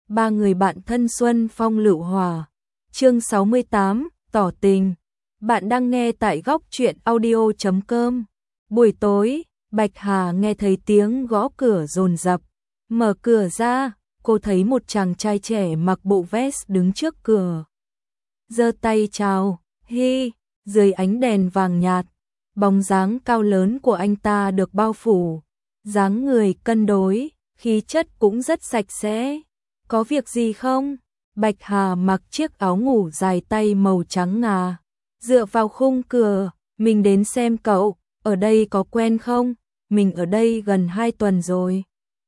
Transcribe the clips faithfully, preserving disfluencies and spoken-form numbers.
Ba người bạn thân Xuân Phong Lựu Hòa. Chương sáu mươi tám, tỏ tình. Bạn đang nghe tại góc truyện audio chấm com. Buổi tối, Bạch Hà nghe thấy tiếng gõ cửa dồn dập. Mở cửa ra, cô thấy một chàng trai trẻ mặc bộ vest đứng trước cửa. Giơ tay chào, hi, dưới ánh đèn vàng nhạt, bóng dáng cao lớn của anh ta được bao phủ, dáng người cân đối, khí chất cũng rất sạch sẽ. Có việc gì không? Bạch Hà mặc chiếc áo ngủ dài tay màu trắng ngà, dựa vào khung cửa, mình đến xem cậu, ở đây có quen không? Mình ở đây gần hai tuần rồi.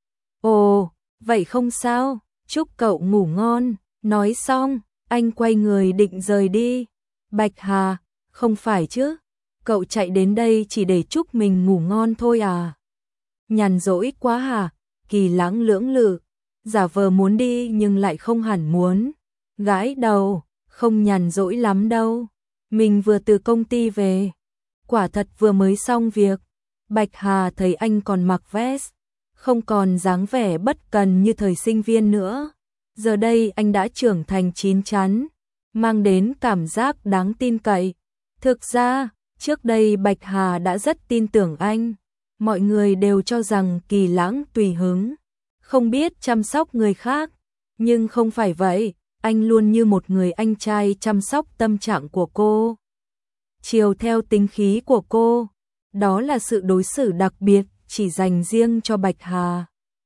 Ồ, vậy không sao, chúc cậu ngủ ngon. Nói xong, anh quay người định rời đi. Bạch Hà, không phải chứ, cậu chạy đến đây chỉ để chúc mình ngủ ngon thôi à? Nhàn rỗi quá hả? Kỳ Lãng lưỡng lự, giả vờ muốn đi nhưng lại không hẳn muốn. Gãi đầu, không nhàn rỗi lắm đâu. Mình vừa từ công ty về, quả thật vừa mới xong việc. Bạch Hà thấy anh còn mặc vest, không còn dáng vẻ bất cần như thời sinh viên nữa. Giờ đây anh đã trưởng thành chín chắn, mang đến cảm giác đáng tin cậy. Thực ra, trước đây Bạch Hà đã rất tin tưởng anh. Mọi người đều cho rằng Kỳ Lãng tùy hứng, không biết chăm sóc người khác. Nhưng không phải vậy, anh luôn như một người anh trai chăm sóc tâm trạng của cô, chiều theo tính khí của cô. Đó là sự đối xử đặc biệt chỉ dành riêng cho Bạch Hà.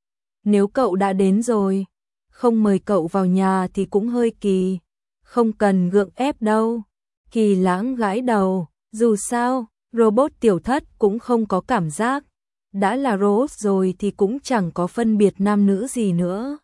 Nếu cậu đã đến rồi, không mời cậu vào nhà thì cũng hơi kỳ. Không cần gượng ép đâu. Kỳ Lãng gãi đầu, dù sao, robot tiểu thất cũng không có cảm giác. Đã là robot rồi thì cũng chẳng có phân biệt nam nữ gì nữa.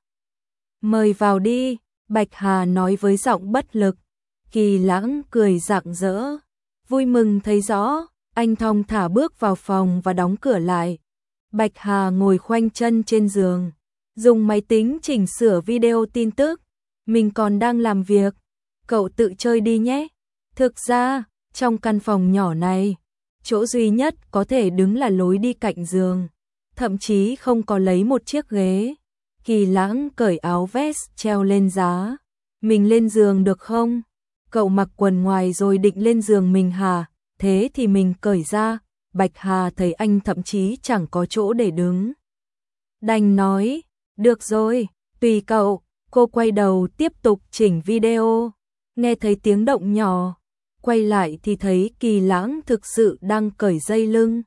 Mời vào đi, Bạch Hà nói với giọng bất lực. Kỳ Lãng cười rạng rỡ, vui mừng thấy rõ. Anh thong thả bước vào phòng và đóng cửa lại. Bạch Hà ngồi khoanh chân trên giường, dùng máy tính chỉnh sửa video tin tức. Mình còn đang làm việc, cậu tự chơi đi nhé. Thực ra, trong căn phòng nhỏ này, chỗ duy nhất có thể đứng là lối đi cạnh giường, thậm chí không có lấy một chiếc ghế. Kỳ Lãng cởi áo vest treo lên giá. Mình lên giường được không? Cậu mặc quần ngoài rồi định lên giường mình hả? Thế thì mình cởi ra. Bạch Hà thấy anh thậm chí chẳng có chỗ để đứng, đành nói, được rồi, tùy cậu. Cô quay đầu tiếp tục chỉnh video, nghe thấy tiếng động nhỏ, quay lại thì thấy Kỳ Lãng thực sự đang cởi dây lưng.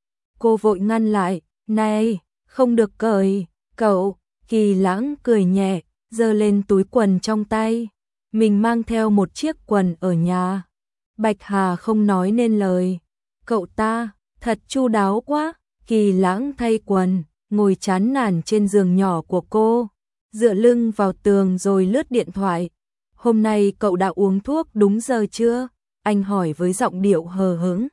Cô vội ngăn lại, này, không được cởi, cậu. Kỳ Lãng cười nhẹ, giơ lên túi quần trong tay. Mình mang theo một chiếc quần ở nhà. Bạch Hà không nói nên lời. Cậu ta, thật chu đáo quá. Kỳ Lãng thay quần, ngồi chán nản trên giường nhỏ của cô, dựa lưng vào tường rồi lướt điện thoại. Hôm nay cậu đã uống thuốc đúng giờ chưa? Anh hỏi với giọng điệu hờ hững.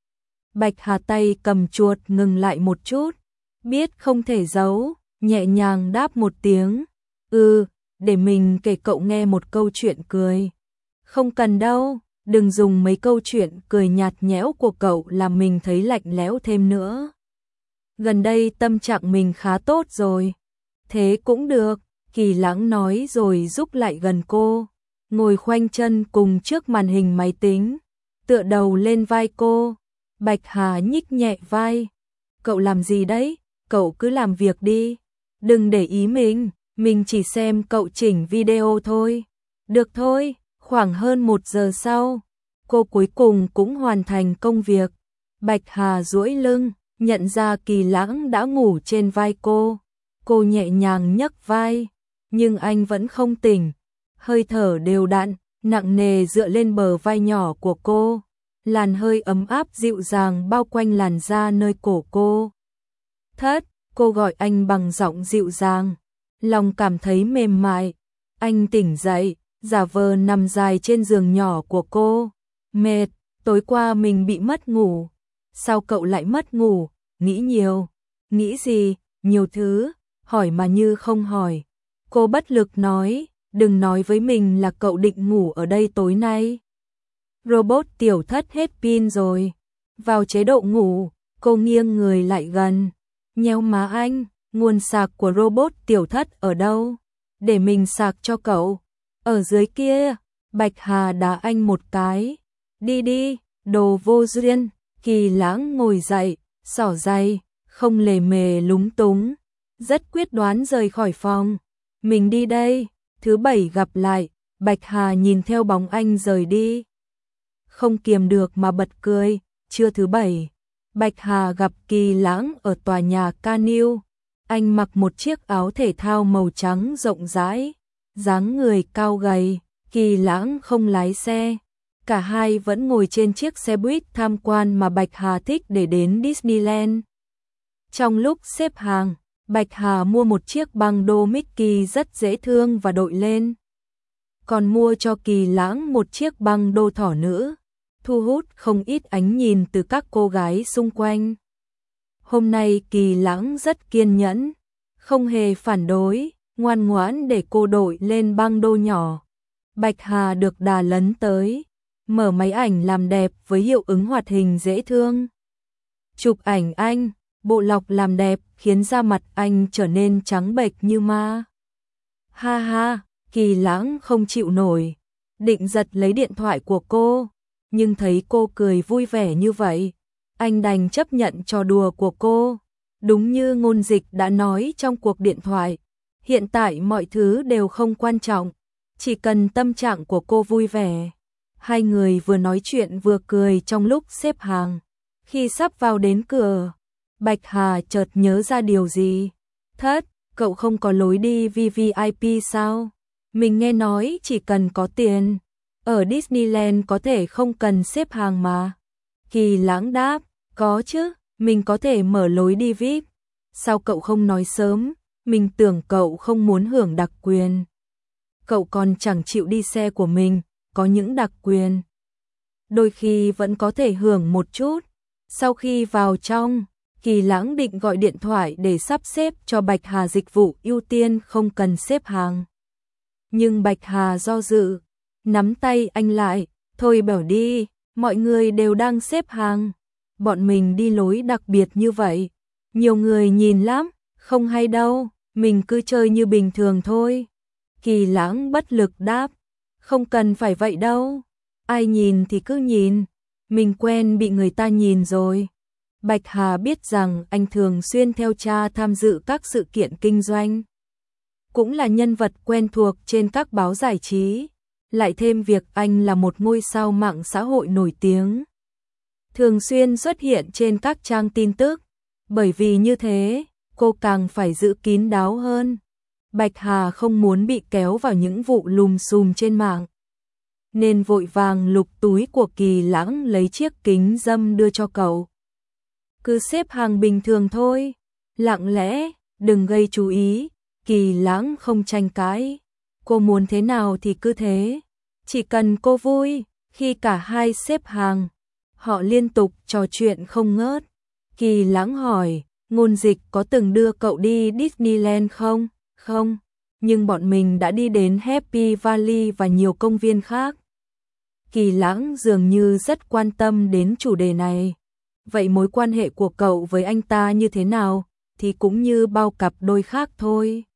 Bạch Hà tay cầm chuột ngừng lại một chút, biết không thể giấu, nhẹ nhàng đáp một tiếng. Ừ, để mình kể cậu nghe một câu chuyện cười. Không cần đâu, đừng dùng mấy câu chuyện cười nhạt nhẽo của cậu làm mình thấy lạnh lẽo thêm nữa. Gần đây tâm trạng mình khá tốt rồi. Thế cũng được, Kỳ Lãng nói rồi rúc lại gần cô, ngồi khoanh chân cùng trước màn hình máy tính, tựa đầu lên vai cô. Bạch Hà nhích nhẹ vai. Cậu làm gì đấy? Cậu cứ làm việc đi, đừng để ý mình, mình chỉ xem cậu chỉnh video thôi. Được thôi. Khoảng hơn một giờ sau, cô cuối cùng cũng hoàn thành công việc. Bạch Hà duỗi lưng, nhận ra Kỳ Lãng đã ngủ trên vai cô. Cô nhẹ nhàng nhấc vai, nhưng anh vẫn không tỉnh. Hơi thở đều đặn, nặng nề dựa lên bờ vai nhỏ của cô. Làn hơi ấm áp dịu dàng bao quanh làn da nơi cổ cô. Thất, cô gọi anh bằng giọng dịu dàng. Lòng cảm thấy mềm mại. Anh tỉnh dậy, giả vờ nằm dài trên giường nhỏ của cô. Mệt, tối qua mình bị mất ngủ. Sao cậu lại mất ngủ? Nghĩ nhiều. Nghĩ gì? Nhiều thứ. Hỏi mà như không hỏi. Cô bất lực nói, đừng nói với mình là cậu định ngủ ở đây tối nay. Robot tiểu thất hết pin rồi. Vào chế độ ngủ, cô nghiêng người lại gần. Nhéo má anh, nguồn sạc của robot tiểu thất ở đâu? để mình sạc cho cậu. Ở dưới kia, Bạch Hà đá anh một cái. Đi đi, đồ vô duyên. Kỳ Lãng ngồi dậy, xỏ giày, không lề mề lúng túng, rất quyết đoán rời khỏi phòng. Mình đi đây, thứ bảy gặp lại. Bạch Hà nhìn theo bóng anh rời đi, không kiềm được mà bật cười. Trưa thứ bảy, Bạch Hà gặp Kỳ Lãng ở tòa nhà Canil. Anh mặc một chiếc áo thể thao màu trắng rộng rãi, dáng người cao gầy. Kỳ Lãng không lái xe, cả hai vẫn ngồi trên chiếc xe buýt tham quan mà Bạch Hà thích để đến Disneyland. Trong lúc xếp hàng, Bạch Hà mua một chiếc băng đô Mickey rất dễ thương và đội lên. Còn mua cho Kỳ Lãng một chiếc băng đô thỏ nữ, thu hút không ít ánh nhìn từ các cô gái xung quanh. Hôm nay Kỳ Lãng rất kiên nhẫn, không hề phản đối, ngoan ngoãn để cô đội lên băng đô nhỏ. Bạch Hà được đà lấn tới, mở máy ảnh làm đẹp với hiệu ứng hoạt hình dễ thương. Chụp ảnh anh, bộ lọc làm đẹp khiến da mặt anh trở nên trắng bệch như ma. Ha ha, Kỳ Lãng không chịu nổi, định giật lấy điện thoại của cô, nhưng thấy cô cười vui vẻ như vậy, anh đành chấp nhận trò đùa của cô. Đúng như Ngôn Dịch đã nói trong cuộc điện thoại, hiện tại mọi thứ đều không quan trọng, chỉ cần tâm trạng của cô vui vẻ. Hai người vừa nói chuyện vừa cười trong lúc xếp hàng. Khi sắp vào đến cửa, Bạch Hà chợt nhớ ra điều gì. Thất, cậu không có lối đi vê vê i pê sao? Mình nghe nói chỉ cần có tiền, ở Disneyland có thể không cần xếp hàng mà. Kỳ Lãng đáp, có chứ, mình có thể mở lối đi vê i pê. Sao cậu không nói sớm? Mình tưởng cậu không muốn hưởng đặc quyền. Cậu còn chẳng chịu đi xe của mình, có những đặc quyền. Đôi khi vẫn có thể hưởng một chút. Sau khi vào trong, Kỳ Lãng định gọi điện thoại để sắp xếp cho Bạch Hà dịch vụ ưu tiên không cần xếp hàng. Nhưng Bạch Hà do dự, nắm tay anh lại, thôi bảo đi, mọi người đều đang xếp hàng. Bọn mình đi lối đặc biệt như vậy, nhiều người nhìn lắm, không hay đâu, mình cứ chơi như bình thường thôi. Kỳ Lãng bất lực đáp, không cần phải vậy đâu, ai nhìn thì cứ nhìn, mình quen bị người ta nhìn rồi. Bạch Hà biết rằng anh thường xuyên theo cha tham dự các sự kiện kinh doanh, cũng là nhân vật quen thuộc trên các báo giải trí, lại thêm việc anh là một ngôi sao mạng xã hội nổi tiếng, thường xuyên xuất hiện trên các trang tin tức. Bởi vì như thế, cô càng phải giữ kín đáo hơn. Bạch Hà không muốn bị kéo vào những vụ lùm xùm trên mạng, nên vội vàng lục túi của Kỳ Lãng lấy chiếc kính râm đưa cho cậu. Cứ xếp hàng bình thường thôi, lặng lẽ, đừng gây chú ý. Kỳ Lãng không tranh cãi, cô muốn thế nào thì cứ thế, chỉ cần cô vui. Khi cả hai xếp hàng, họ liên tục trò chuyện không ngớt. Kỳ Lãng hỏi, Ngôn Dịch có từng đưa cậu đi Disneyland không? Không, nhưng bọn mình đã đi đến Happy Valley và nhiều công viên khác. Kỳ Lãng dường như rất quan tâm đến chủ đề này. Vậy mối quan hệ của cậu với anh ta như thế nào? Thì cũng như bao cặp đôi khác thôi.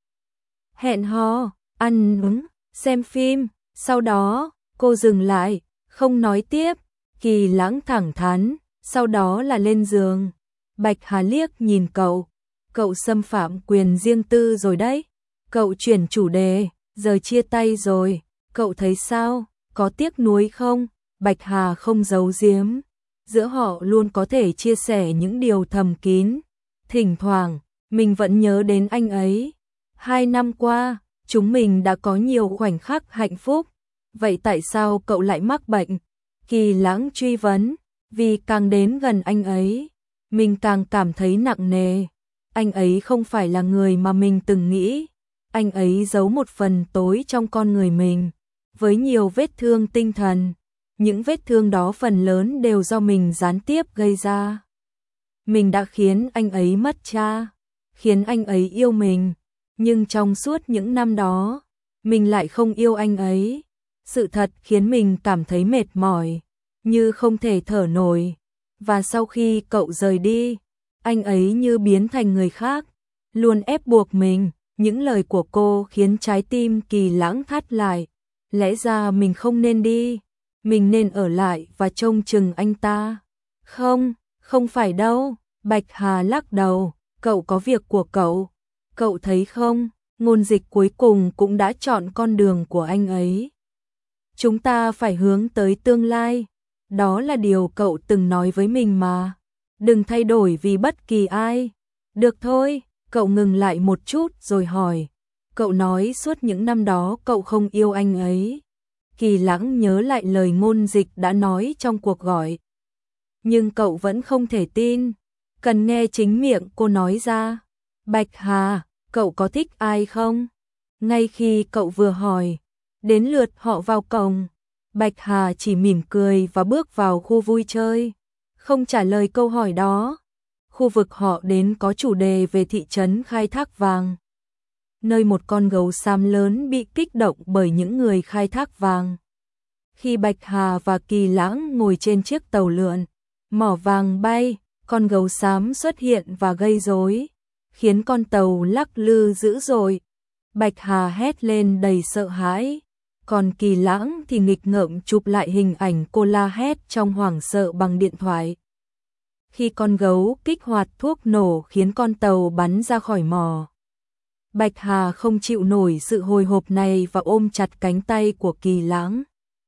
Hẹn hò, ăn uống, xem phim. Sau đó, cô dừng lại, không nói tiếp. Kỳ Lãng thẳng thắn, sau đó là lên giường. Bạch Hà liếc nhìn cậu, cậu xâm phạm quyền riêng tư rồi đấy. Cậu chuyển chủ đề, giờ chia tay rồi, cậu thấy sao, có tiếc nuối không? Bạch Hà không giấu giếm, giữa họ luôn có thể chia sẻ những điều thầm kín. Thỉnh thoảng, mình vẫn nhớ đến anh ấy. Hai năm qua, chúng mình đã có nhiều khoảnh khắc hạnh phúc. Vậy tại sao cậu lại mắc bệnh? Kỳ Lãng truy vấn, vì càng đến gần anh ấy, mình càng cảm thấy nặng nề. Anh ấy không phải là người mà mình từng nghĩ. Anh ấy giấu một phần tối trong con người mình, với nhiều vết thương tinh thần. Những vết thương đó phần lớn đều do mình gián tiếp gây ra. Mình đã khiến anh ấy mất cha, khiến anh ấy yêu mình. Nhưng trong suốt những năm đó, mình lại không yêu anh ấy. Sự thật khiến mình cảm thấy mệt mỏi, như không thể thở nổi. Và sau khi cậu rời đi, anh ấy như biến thành người khác, luôn ép buộc mình, Những lời của cô khiến trái tim Kỳ Lãng thắt lại. Lẽ ra mình không nên đi, mình nên ở lại và trông chừng anh ta. Không, không phải đâu, Bạch Hà lắc đầu, cậu có việc của cậu. Cậu thấy không, Ngôn Dịch cuối cùng cũng đã chọn con đường của anh ấy. Chúng ta phải hướng tới tương lai. Đó là điều cậu từng nói với mình mà. Đừng thay đổi vì bất kỳ ai. Được thôi, cậu ngừng lại một chút rồi hỏi. Cậu nói suốt những năm đó cậu không yêu anh ấy. Kỳ Lãng nhớ lại lời Ngôn Dịch đã nói trong cuộc gọi. Nhưng cậu vẫn không thể tin. Cần nghe chính miệng cô nói ra. Bạch Hà, cậu có thích ai không? Ngay khi cậu vừa hỏi, đến lượt họ vào cổng. Bạch Hà chỉ mỉm cười và bước vào khu vui chơi. Không trả lời câu hỏi đó. Khu vực họ đến có chủ đề về thị trấn khai thác vàng. Nơi một con gấu xám lớn bị kích động bởi những người khai thác vàng. Khi Bạch Hà và Kỳ Lãng ngồi trên chiếc tàu lượn, mỏ vàng bay, con gấu xám xuất hiện và gây rối, khiến con tàu lắc lư dữ dội. Bạch Hà hét lên đầy sợ hãi, còn Kỳ Lãng thì nghịch ngợm chụp lại hình ảnh cô la hét trong hoảng sợ bằng điện thoại. Khi con gấu kích hoạt thuốc nổ khiến con tàu bắn ra khỏi mỏ. Bạch Hà không chịu nổi sự hồi hộp này và ôm chặt cánh tay của Kỳ Lãng.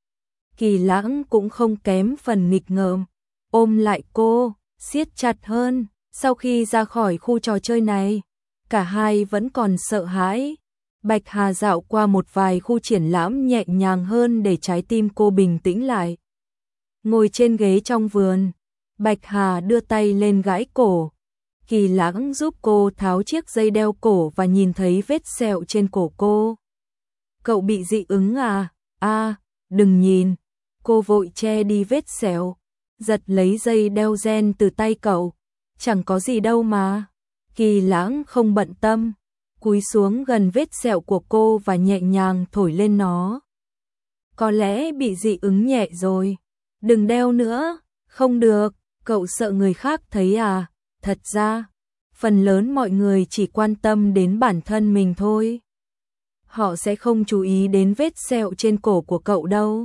Kỳ Lãng cũng không kém phần nghịch ngợm, ôm lại cô, siết chặt hơn. Sau khi ra khỏi khu trò chơi này, cả hai vẫn còn sợ hãi. Bạch Hà dạo qua một vài khu triển lãm nhẹ nhàng hơn để trái tim cô bình tĩnh lại. Ngồi trên ghế trong vườn, Bạch Hà đưa tay lên gãi cổ. Kỳ Lãng giúp cô tháo chiếc dây đeo cổ và nhìn thấy vết sẹo trên cổ cô. Cậu bị dị ứng à? À, đừng nhìn. Cô vội che đi vết sẹo, giật lấy dây đeo ren từ tay cậu. Chẳng có gì đâu mà. Kỳ Lãng không bận tâm, cúi xuống gần vết sẹo của cô và nhẹ nhàng thổi lên nó. Có lẽ bị dị ứng nhẹ rồi. Đừng đeo nữa. Không được, cậu sợ người khác thấy à? Thật ra, phần lớn mọi người chỉ quan tâm đến bản thân mình thôi. Họ sẽ không chú ý đến vết sẹo trên cổ của cậu đâu.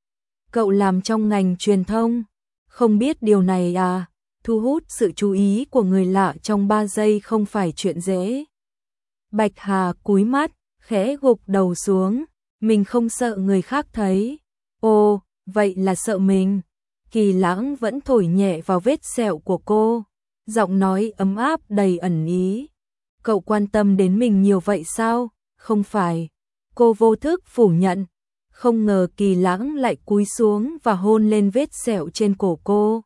Cậu làm trong ngành truyền thông, không biết điều này à? Thu hút sự chú ý của người lạ trong ba giây không phải chuyện dễ. Bạch Hà cúi mắt, khẽ gục đầu xuống. Mình không sợ người khác thấy. Ồ, vậy là sợ mình. Kỳ Lãng vẫn thổi nhẹ vào vết sẹo của cô, giọng nói ấm áp đầy ẩn ý. Cậu quan tâm đến mình nhiều vậy sao? Không phải. Cô vô thức phủ nhận. Không ngờ Kỳ Lãng lại cúi xuống và hôn lên vết sẹo trên cổ cô.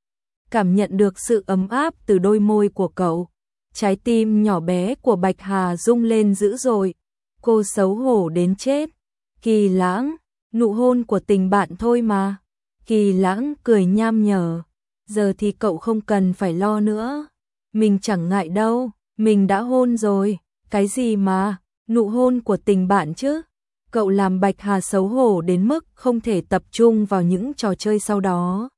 Cảm nhận được sự ấm áp từ đôi môi của cậu, trái tim nhỏ bé của Bạch Hà rung lên dữ dội. Cô xấu hổ đến chết. Kỳ Lãng, nụ hôn của tình bạn thôi mà. Kỳ Lãng cười nham nhở. Giờ thì cậu không cần phải lo nữa. Mình chẳng ngại đâu, mình đã hôn rồi. Cái gì mà, nụ hôn của tình bạn chứ? Cậu làm Bạch Hà xấu hổ đến mức không thể tập trung vào những trò chơi sau đó.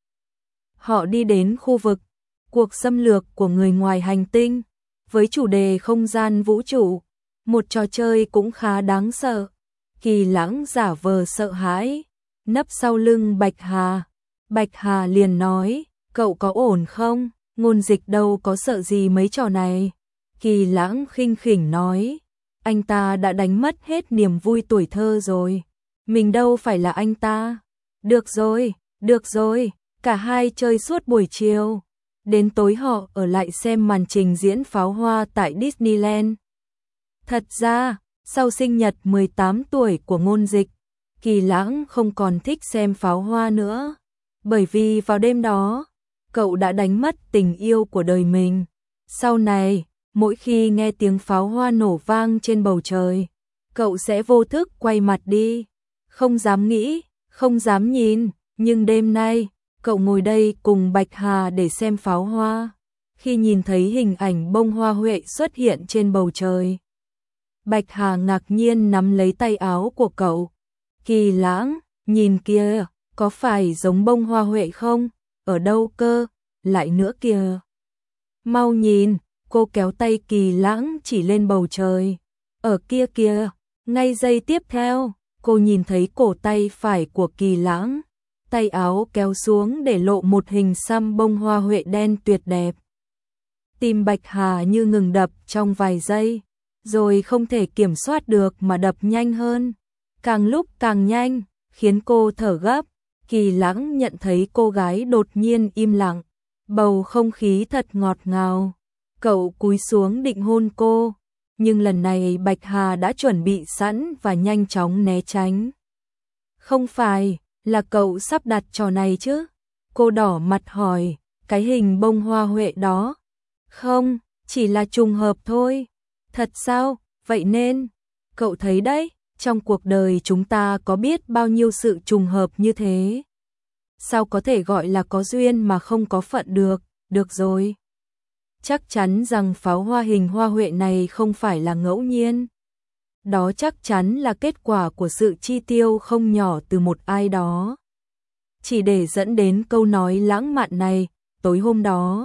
Họ đi đến khu vực cuộc xâm lược của người ngoài hành tinh với chủ đề không gian vũ trụ, một trò chơi cũng khá đáng sợ. Kỳ Lãng giả vờ sợ hãi, nấp sau lưng Bạch Hà. Bạch Hà liền nói, cậu có ổn không? Ngôn Dịch đâu có sợ gì mấy trò này. Kỳ Lãng khinh khỉnh nói, anh ta đã đánh mất hết niềm vui tuổi thơ rồi. Mình đâu phải là anh ta. Được rồi, được rồi. Cả hai chơi suốt buổi chiều. Đến tối họ ở lại xem màn trình diễn pháo hoa tại Disneyland. Thật ra, sau sinh nhật mười tám tuổi của Ngôn Dịch, Kỳ Lãng không còn thích xem pháo hoa nữa. Bởi vì vào đêm đó, cậu đã đánh mất tình yêu của đời mình. Sau này, mỗi khi nghe tiếng pháo hoa nổ vang trên bầu trời, cậu sẽ vô thức quay mặt đi. Không dám nghĩ, không dám nhìn, nhưng đêm nay, cậu ngồi đây cùng Bạch Hà để xem pháo hoa. Khi nhìn thấy hình ảnh bông hoa huệ xuất hiện trên bầu trời, Bạch Hà ngạc nhiên nắm lấy tay áo của cậu. Kỳ Lãng, nhìn kìa, có phải giống bông hoa huệ không? Ở đâu cơ? Lại nữa kìa. Mau nhìn, cô kéo tay Kỳ Lãng chỉ lên bầu trời. Ở kia kìa, ngay giây tiếp theo, cô nhìn thấy cổ tay phải của Kỳ Lãng, tay áo kéo xuống để lộ một hình xăm bông hoa huệ đen tuyệt đẹp. Tim Bạch Hà như ngừng đập trong vài giây, rồi không thể kiểm soát được mà đập nhanh hơn, càng lúc càng nhanh, khiến cô thở gấp. Kỳ Lãng nhận thấy cô gái đột nhiên im lặng, bầu không khí thật ngọt ngào. Cậu cúi xuống định hôn cô, nhưng lần này Bạch Hà đã chuẩn bị sẵn và nhanh chóng né tránh. Không phải là cậu sắp đặt trò này chứ? Cô đỏ mặt hỏi, cái hình bông hoa huệ đó. Không, chỉ là trùng hợp thôi. Thật sao? Vậy nên, cậu thấy đấy, trong cuộc đời chúng ta có biết bao nhiêu sự trùng hợp như thế. Sao có thể gọi là có duyên mà không có phận được? Được rồi. Chắc chắn rằng pháo hoa hình hoa huệ này không phải là ngẫu nhiên. Đó chắc chắn là kết quả của sự chi tiêu không nhỏ từ một ai đó. Chỉ để dẫn đến câu nói lãng mạn này, tối hôm đó,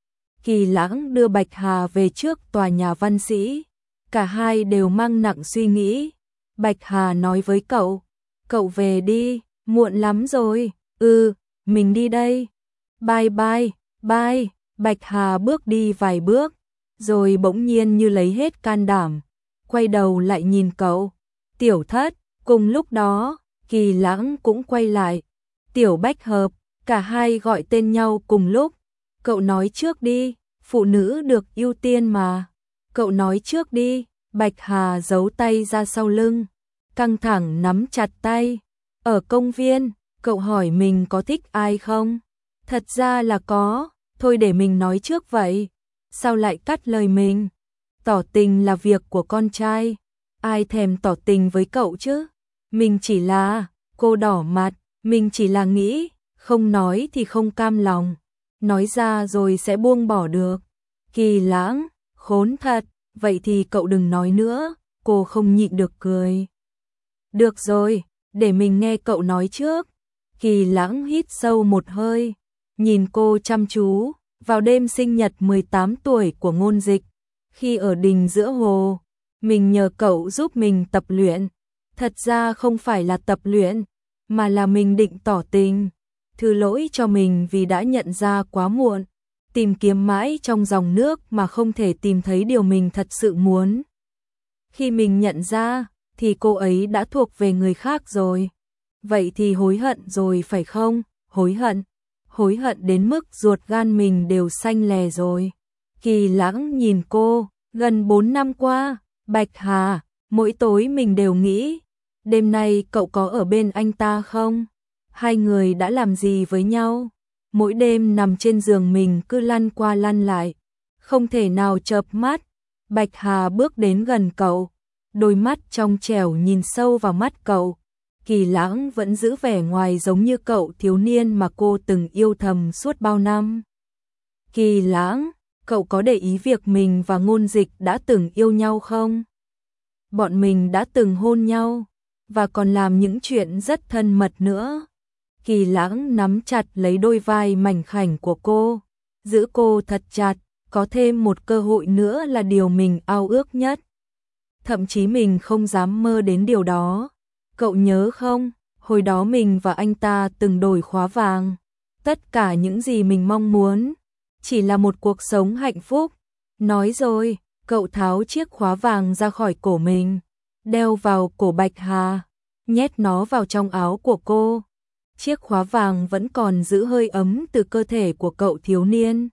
Kỳ Lãng đưa Bạch Hà về trước tòa nhà văn sĩ. Cả hai đều mang nặng suy nghĩ. Bạch Hà nói với cậu, cậu về đi, muộn lắm rồi. Ừ, mình đi đây. Bye bye, bye. Bạch Hà bước đi vài bước, rồi bỗng nhiên như lấy hết can đảm, quay đầu lại nhìn cậu. Tiểu Thất, cùng lúc đó, Kỳ Lãng cũng quay lại. Tiểu Bách Hợp, cả hai gọi tên nhau cùng lúc. Cậu nói trước đi, phụ nữ được ưu tiên mà. Cậu nói trước đi. Bạch Hà giấu tay ra sau lưng, căng thẳng nắm chặt tay. Ở công viên, cậu hỏi mình có thích ai không? Thật ra là có, thôi để mình nói trước vậy. Sao lại cắt lời mình? Tỏ tình là việc của con trai, ai thèm tỏ tình với cậu chứ? Mình chỉ là, cô đỏ mặt, mình chỉ là nghĩ, không nói thì không cam lòng, nói ra rồi sẽ buông bỏ được. Kỳ Lãng, khốn thật, vậy thì cậu đừng nói nữa, cô không nhịn được cười. Được rồi, để mình nghe cậu nói trước. Kỳ Lãng hít sâu một hơi, nhìn cô chăm chú. Vào đêm sinh nhật mười tám tuổi của Ngôn Dịch, khi ở đình giữa hồ, mình nhờ cậu giúp mình tập luyện. Thật ra không phải là tập luyện, mà là mình định tỏ tình. Thứ lỗi cho mình vì đã nhận ra quá muộn, tìm kiếm mãi trong dòng nước mà không thể tìm thấy điều mình thật sự muốn. Khi mình nhận ra, thì cô ấy đã thuộc về người khác rồi. Vậy thì hối hận rồi phải không? Hối hận. Hối hận đến mức ruột gan mình đều xanh lè rồi. Kỳ Lãng nhìn cô, gần bốn năm qua, Bạch Hà, mỗi tối mình đều nghĩ, đêm nay cậu có ở bên anh ta không? Hai người đã làm gì với nhau? Mỗi đêm nằm trên giường mình cứ lăn qua lăn lại, không thể nào chợp mắt. Bạch Hà bước đến gần cậu, đôi mắt trong trẻo nhìn sâu vào mắt cậu. Kỳ Lãng vẫn giữ vẻ ngoài giống như cậu thiếu niên mà cô từng yêu thầm suốt bao năm. Kỳ Lãng, cậu có để ý việc mình và Ngôn Dịch đã từng yêu nhau không? Bọn mình đã từng hôn nhau, và còn làm những chuyện rất thân mật nữa. Kỳ Lãng nắm chặt lấy đôi vai mảnh khảnh của cô, giữ cô thật chặt, có thêm một cơ hội nữa là điều mình ao ước nhất. Thậm chí mình không dám mơ đến điều đó. Cậu nhớ không, hồi đó mình và anh ta từng đổi khóa vàng. Tất cả những gì mình mong muốn, chỉ là một cuộc sống hạnh phúc. Nói rồi, cậu tháo chiếc khóa vàng ra khỏi cổ mình, đeo vào cổ Bạch Hà, nhét nó vào trong áo của cô. Chiếc khóa vàng vẫn còn giữ hơi ấm từ cơ thể của cậu thiếu niên.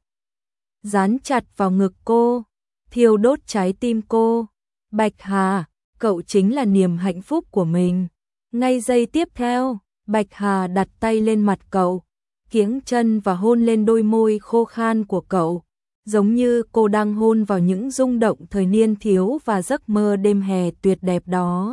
Dán chặt vào ngực cô, thiêu đốt trái tim cô. Bạch Hà, cậu chính là niềm hạnh phúc của mình. Ngay giây tiếp theo, Bạch Hà đặt tay lên mặt cậu, kiếng chân và hôn lên đôi môi khô khan của cậu, giống như cô đang hôn vào những rung động thời niên thiếu và giấc mơ đêm hè tuyệt đẹp đó.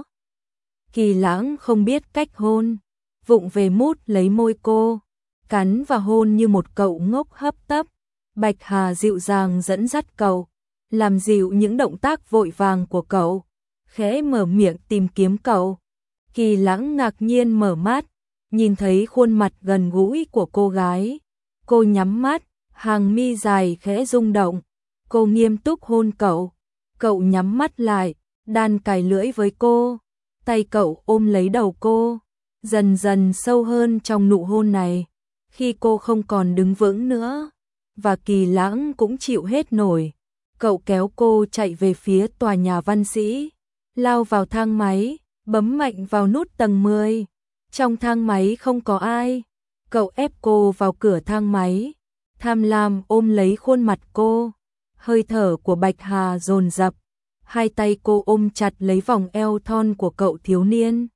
Kỳ Lãng không biết cách hôn, vụng về mút lấy môi cô, cắn và hôn như một cậu ngốc hấp tấp. Bạch Hà dịu dàng dẫn dắt cậu, làm dịu những động tác vội vàng của cậu, khẽ mở miệng tìm kiếm cậu. Kỳ Lãng ngạc nhiên mở mắt, nhìn thấy khuôn mặt gần gũi của cô gái. Cô nhắm mắt, hàng mi dài khẽ rung động. Cô nghiêm túc hôn cậu. Cậu nhắm mắt lại, đan cài lưỡi với cô, tay cậu ôm lấy đầu cô, dần dần sâu hơn trong nụ hôn này. Khi cô không còn đứng vững nữa, và Kỳ Lãng cũng chịu hết nổi, cậu kéo cô chạy về phía tòa nhà Văn Sĩ, lao vào thang máy, bấm mạnh vào nút tầng mười. Trong thang máy không có ai, cậu ép cô vào cửa thang máy, tham lam ôm lấy khuôn mặt cô, hơi thở của Bạch Hà dồn dập, hai tay cô ôm chặt lấy vòng eo thon của cậu thiếu niên.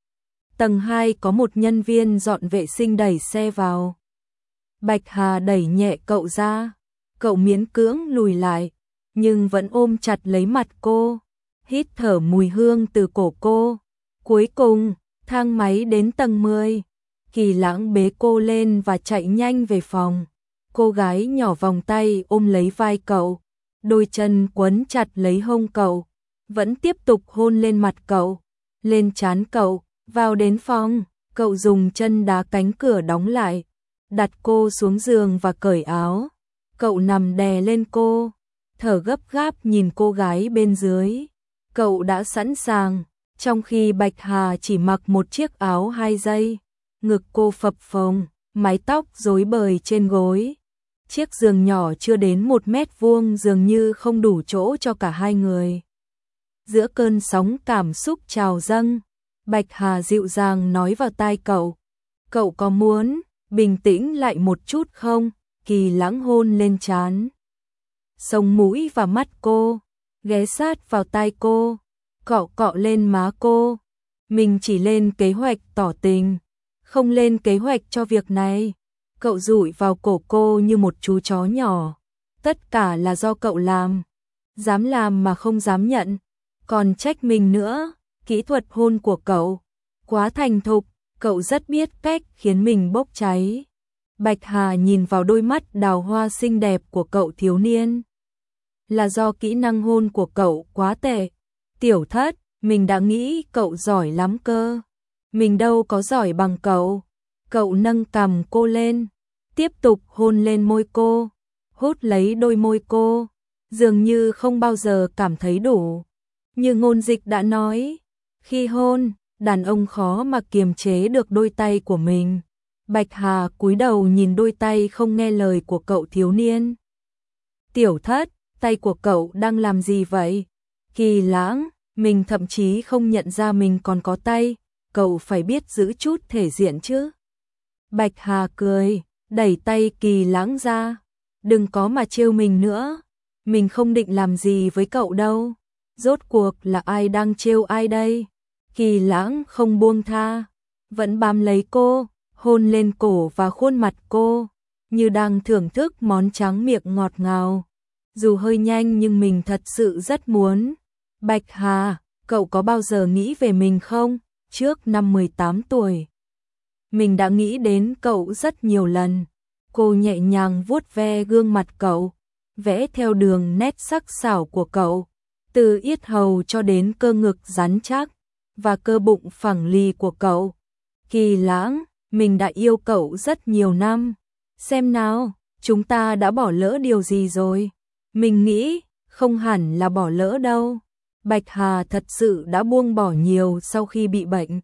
Tầng hai có một nhân viên dọn vệ sinh đẩy xe vào. Bạch Hà đẩy nhẹ cậu ra, cậu miễn cưỡng lùi lại, nhưng vẫn ôm chặt lấy mặt cô, hít thở mùi hương từ cổ cô. Cuối cùng, thang máy đến tầng mười, Kỳ Lãng bế cô lên và chạy nhanh về phòng. Cô gái nhỏ vòng tay ôm lấy vai cậu, đôi chân quấn chặt lấy hông cậu, vẫn tiếp tục hôn lên mặt cậu, lên trán cậu. Vào đến phòng, cậu dùng chân đá cánh cửa đóng lại, đặt cô xuống giường và cởi áo. Cậu nằm đè lên cô, thở gấp gáp nhìn cô gái bên dưới. Cậu đã sẵn sàng, trong khi Bạch Hà chỉ mặc một chiếc áo hai dây, ngực cô phập phồng, mái tóc rối bời trên gối. Chiếc giường nhỏ chưa đến một mét vuông dường như không đủ chỗ cho cả hai người. Giữa cơn sóng cảm xúc trào dâng, Bạch Hà dịu dàng nói vào tai cậu, cậu có muốn bình tĩnh lại một chút không? Kỳ Lãng hôn lên trán, sống mũi và mắt cô, ghé sát vào tai cô, cọ cọ lên má cô. Mình chỉ lên kế hoạch tỏ tình, không lên kế hoạch cho việc này. Cậu dụi vào cổ cô như một chú chó nhỏ. Tất cả là do cậu làm, dám làm mà không dám nhận, còn trách mình nữa. Kỹ thuật hôn của cậu quá thành thục, cậu rất biết cách khiến mình bốc cháy. Bạch Hà nhìn vào đôi mắt đào hoa xinh đẹp của cậu thiếu niên. Là do kỹ năng hôn của cậu quá tệ. Tiểu Thất, mình đã nghĩ cậu giỏi lắm cơ. Mình đâu có giỏi bằng cậu. Cậu nâng cằm cô lên, tiếp tục hôn lên môi cô, hút lấy đôi môi cô, dường như không bao giờ cảm thấy đủ. Như Ngôn Dịch đã nói, khi hôn, đàn ông khó mà kiềm chế được đôi tay của mình. Bạch Hà cúi đầu nhìn đôi tay không nghe lời của cậu thiếu niên. Tiểu Thất, tay của cậu đang làm gì vậy? Kỳ Lãng, mình thậm chí không nhận ra mình còn có tay, cậu phải biết giữ chút thể diện chứ. Bạch Hà cười, đẩy tay Kỳ Lãng ra. Đừng có mà trêu mình nữa, mình không định làm gì với cậu đâu. Rốt cuộc là ai đang trêu ai đây? Kỳ Lãng không buông tha, vẫn bám lấy cô, hôn lên cổ và khuôn mặt cô, như đang thưởng thức món tráng miệng ngọt ngào. Dù hơi nhanh nhưng mình thật sự rất muốn. Bạch Hà, cậu có bao giờ nghĩ về mình không? Trước năm mười tám tuổi, mình đã nghĩ đến cậu rất nhiều lần. Cô nhẹ nhàng vuốt ve gương mặt cậu, vẽ theo đường nét sắc sảo của cậu, từ yết hầu cho đến cơ ngực rắn chắc và cơ bụng phẳng lì của cậu. Kỳ Lãng, mình đã yêu cậu rất nhiều năm. Xem nào, chúng ta đã bỏ lỡ điều gì rồi? Mình nghĩ, không hẳn là bỏ lỡ đâu. Bạch Hà thật sự đã buông bỏ nhiều sau khi bị bệnh.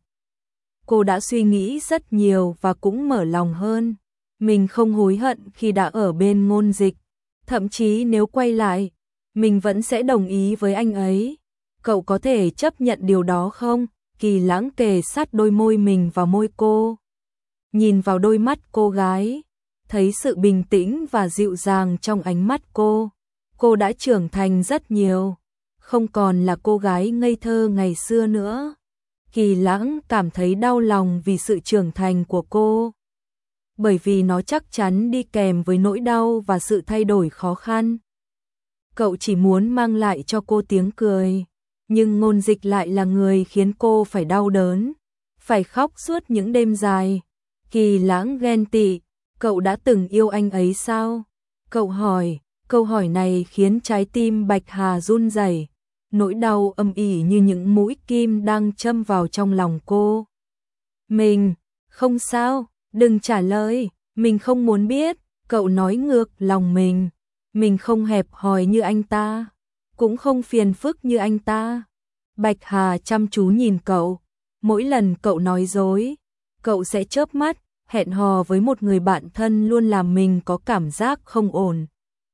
Cô đã suy nghĩ rất nhiều và cũng mở lòng hơn. Mình không hối hận khi đã ở bên Ngôn Dịch. Thậm chí nếu quay lại, mình vẫn sẽ đồng ý với anh ấy. Cậu có thể chấp nhận điều đó không? Kỳ Lãng kề sát đôi môi mình vào môi cô. Nhìn vào đôi mắt cô gái, thấy sự bình tĩnh và dịu dàng trong ánh mắt cô. Cô đã trưởng thành rất nhiều, không còn là cô gái ngây thơ ngày xưa nữa. Kỳ Lãng cảm thấy đau lòng vì sự trưởng thành của cô, bởi vì nó chắc chắn đi kèm với nỗi đau và sự thay đổi khó khăn. Cậu chỉ muốn mang lại cho cô tiếng cười, nhưng Ngôn Dịch lại là người khiến cô phải đau đớn, phải khóc suốt những đêm dài. Kỳ Lãng ghen tị, cậu đã từng yêu anh ấy sao? Cậu hỏi, câu hỏi này khiến trái tim Bạch Hà run rẩy, nỗi đau âm ỉ như những mũi kim đang châm vào trong lòng cô. Mình, không sao, đừng trả lời, mình không muốn biết. Cậu nói ngược lòng mình, mình không hẹp hòi như anh ta, cũng không phiền phức như anh ta. Bạch Hà chăm chú nhìn cậu. Mỗi lần cậu nói dối, cậu sẽ chớp mắt, hẹn hò với một người bạn thân luôn làm mình có cảm giác không ổn.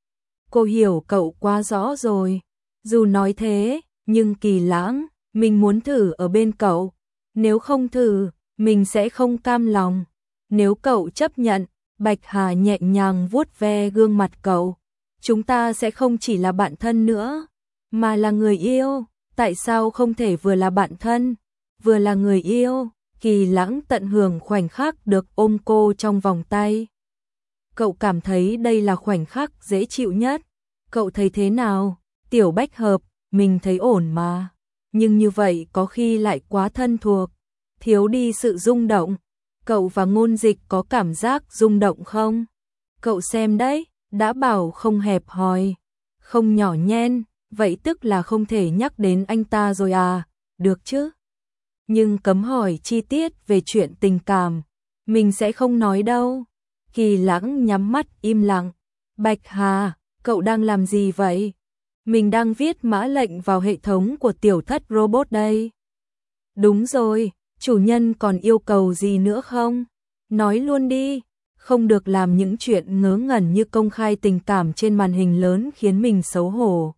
Cô hiểu cậu quá rõ rồi. Dù nói thế, nhưng Kỳ Lãng, mình muốn thử ở bên cậu. Nếu không thử, mình sẽ không cam lòng. Nếu cậu chấp nhận, Bạch Hà nhẹ nhàng vuốt ve gương mặt cậu. Chúng ta sẽ không chỉ là bạn thân nữa, mà là người yêu. Tại sao không thể vừa là bạn thân, vừa là người yêu? Kỳ Lãng tận hưởng khoảnh khắc được ôm cô trong vòng tay. Cậu cảm thấy đây là khoảnh khắc dễ chịu nhất. Cậu thấy thế nào? Tiểu Bách Hợp, mình thấy ổn mà. Nhưng như vậy có khi lại quá thân thuộc, thiếu đi sự rung động. Cậu và Ngôn Dịch có cảm giác rung động không? Cậu xem đấy, đã bảo không hẹp hòi, không nhỏ nhen, vậy tức là không thể nhắc đến anh ta rồi à? Được chứ? Nhưng cấm hỏi chi tiết về chuyện tình cảm, mình sẽ không nói đâu. Kỳ Lãng nhắm mắt im lặng. Bạch Hà, cậu đang làm gì vậy? Mình đang viết mã lệnh vào hệ thống của tiểu thất robot đây. Đúng rồi, chủ nhân còn yêu cầu gì nữa không? Nói luôn đi, không được làm những chuyện ngớ ngẩn như công khai tình cảm trên màn hình lớn khiến mình xấu hổ.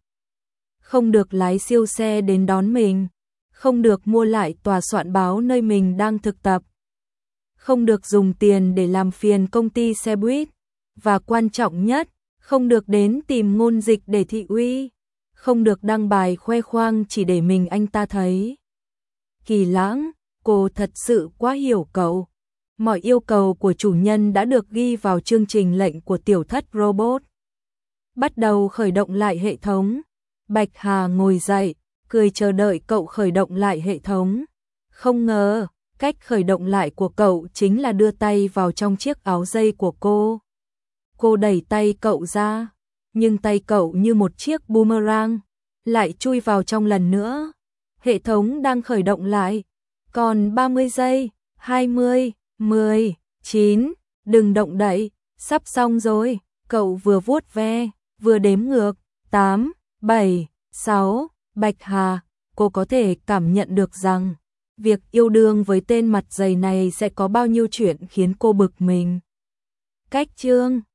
Không được lái siêu xe đến đón mình. Không được mua lại tòa soạn báo nơi mình đang thực tập. Không được dùng tiền để làm phiền công ty xe buýt. Và quan trọng nhất, không được đến tìm Ngôn Dịch để thị uy. Không được đăng bài khoe khoang chỉ để mình anh ta thấy. Kỳ Lãng, cô thật sự quá hiểu cậu. Mọi yêu cầu của chủ nhân đã được ghi vào chương trình lệnh của tiểu thất robot. Bắt đầu khởi động lại hệ thống. Bạch Hà ngồi dậy, cười chờ đợi cậu khởi động lại hệ thống. Không ngờ, cách khởi động lại của cậu chính là đưa tay vào trong chiếc áo dây của cô. Cô đẩy tay cậu ra, nhưng tay cậu như một chiếc boomerang, lại chui vào trong lần nữa. Hệ thống đang khởi động lại. Còn ba mươi giây, hai mươi, mười, chín, đừng động đậy, sắp xong rồi. Cậu vừa vuốt ve, vừa đếm ngược, tám, bảy, sáu, Bạch Hà, cô có thể cảm nhận được rằng việc yêu đương với tên mặt dày này sẽ có bao nhiêu chuyện khiến cô bực mình. Cách chương